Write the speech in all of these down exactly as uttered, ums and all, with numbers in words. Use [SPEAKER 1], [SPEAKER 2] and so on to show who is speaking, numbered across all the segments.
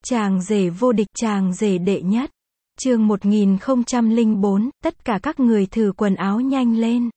[SPEAKER 1] Chàng rể vô địch, chàng rể đệ nhất. Chương một nghìn không trăm lẻ bốn, tất cả các người thử quần áo nhanh lên.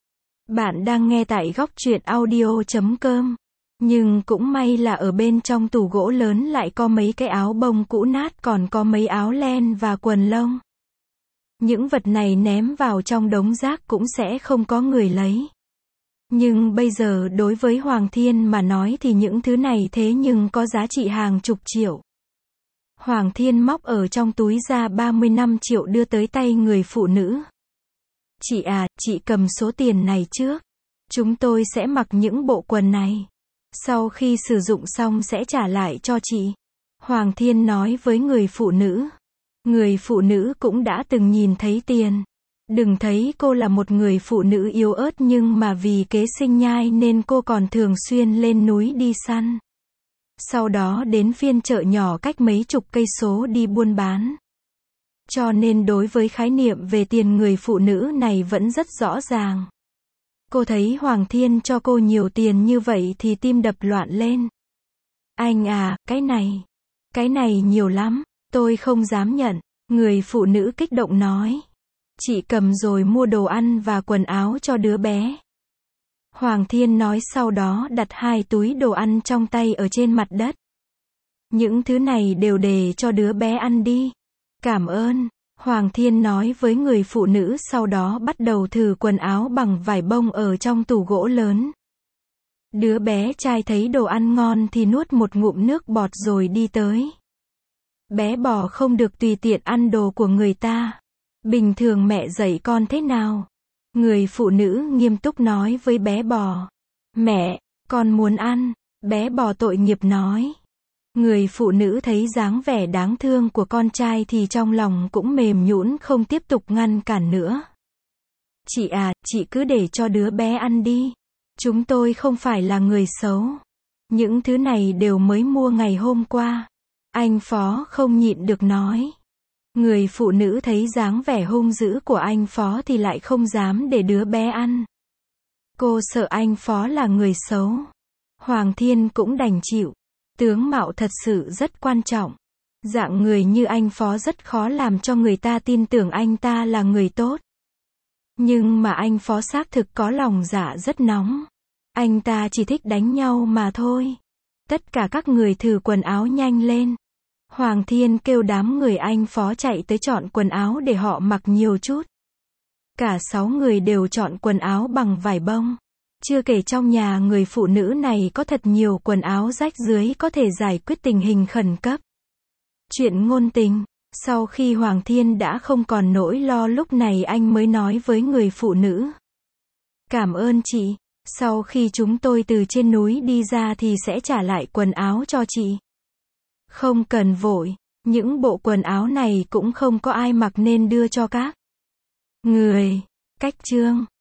[SPEAKER 1] Bạn đang nghe tại góc truyện audio chấm com. Nhưng cũng may là ở bên trong tủ gỗ lớn lại có mấy cái áo bông cũ nát, còn có mấy áo len và quần lông. Những vật này ném vào trong đống rác cũng sẽ không có người lấy. Nhưng bây giờ đối với Hoàng Thiên mà nói thì những thứ này thế nhưng có giá trị hàng chục triệu. Hoàng Thiên móc ở trong túi ra ba mươi lăm triệu đưa tới tay người phụ nữ. Chị à, chị cầm số tiền này trước. Chúng tôi sẽ mặc những bộ quần này. Sau khi sử dụng xong sẽ trả lại cho chị. Hoàng Thiên nói với người phụ nữ. Người phụ nữ cũng đã từng nhìn thấy tiền. Đừng thấy cô là một người phụ nữ yếu ớt nhưng mà vì kế sinh nhai nên cô còn thường xuyên lên núi đi săn. Sau đó đến phiên chợ nhỏ cách mấy chục cây số đi buôn bán. Cho nên đối với khái niệm về tiền người phụ nữ này vẫn rất rõ ràng. Cô thấy Hoàng Thiên cho cô nhiều tiền như vậy thì tim đập loạn lên. Anh à, cái này, cái này nhiều lắm, tôi không dám nhận. Người phụ nữ kích động nói. Chị cầm rồi mua đồ ăn và quần áo cho đứa bé. Hoàng Thiên nói sau đó đặt hai túi đồ ăn trong tay ở trên mặt đất. Những thứ này đều để cho đứa bé ăn đi. Cảm ơn, Hoàng Thiên nói với người phụ nữ sau đó bắt đầu thử quần áo bằng vải bông ở trong tủ gỗ lớn. Đứa bé trai thấy đồ ăn ngon thì nuốt một ngụm nước bọt rồi đi tới. Bé bò không được tùy tiện ăn đồ của người ta. Bình thường mẹ dạy con thế nào? Người phụ nữ nghiêm túc nói với bé bò. Mẹ, con muốn ăn. Bé bò tội nghiệp nói. Người phụ nữ thấy dáng vẻ đáng thương của con trai thì trong lòng cũng mềm nhũn không tiếp tục ngăn cản nữa. Chị à, chị cứ để cho đứa bé ăn đi. Chúng tôi không phải là người xấu. Những thứ này đều mới mua ngày hôm qua. Anh Phó không nhịn được nói. Người phụ nữ thấy dáng vẻ hung dữ của anh Phó thì lại không dám để đứa bé ăn. Cô sợ anh Phó là người xấu. Hoàng Thiên cũng đành chịu. Tướng mạo thật sự rất quan trọng. Dạng người như anh Phó rất khó làm cho người ta tin tưởng anh ta là người tốt. Nhưng mà anh Phó xác thực có lòng dạ rất nóng. Anh ta chỉ thích đánh nhau mà thôi. Tất cả các người thử quần áo nhanh lên. Hoàng Thiên kêu đám người anh Phó chạy tới chọn quần áo để họ mặc nhiều chút. Cả sáu người đều chọn quần áo bằng vải bông. Chưa kể trong nhà người phụ nữ này có thật nhiều quần áo rách rưới có thể giải quyết tình hình khẩn cấp. Chuyện ngôn tình. Sau khi Hoàng Thiên đã không còn nỗi lo lúc này anh mới nói với người phụ nữ. Cảm ơn chị. Sau khi chúng tôi từ trên núi đi ra thì sẽ trả lại quần áo cho chị. Không cần vội. Những bộ quần áo này cũng không có ai mặc nên đưa cho các người. Cách chương.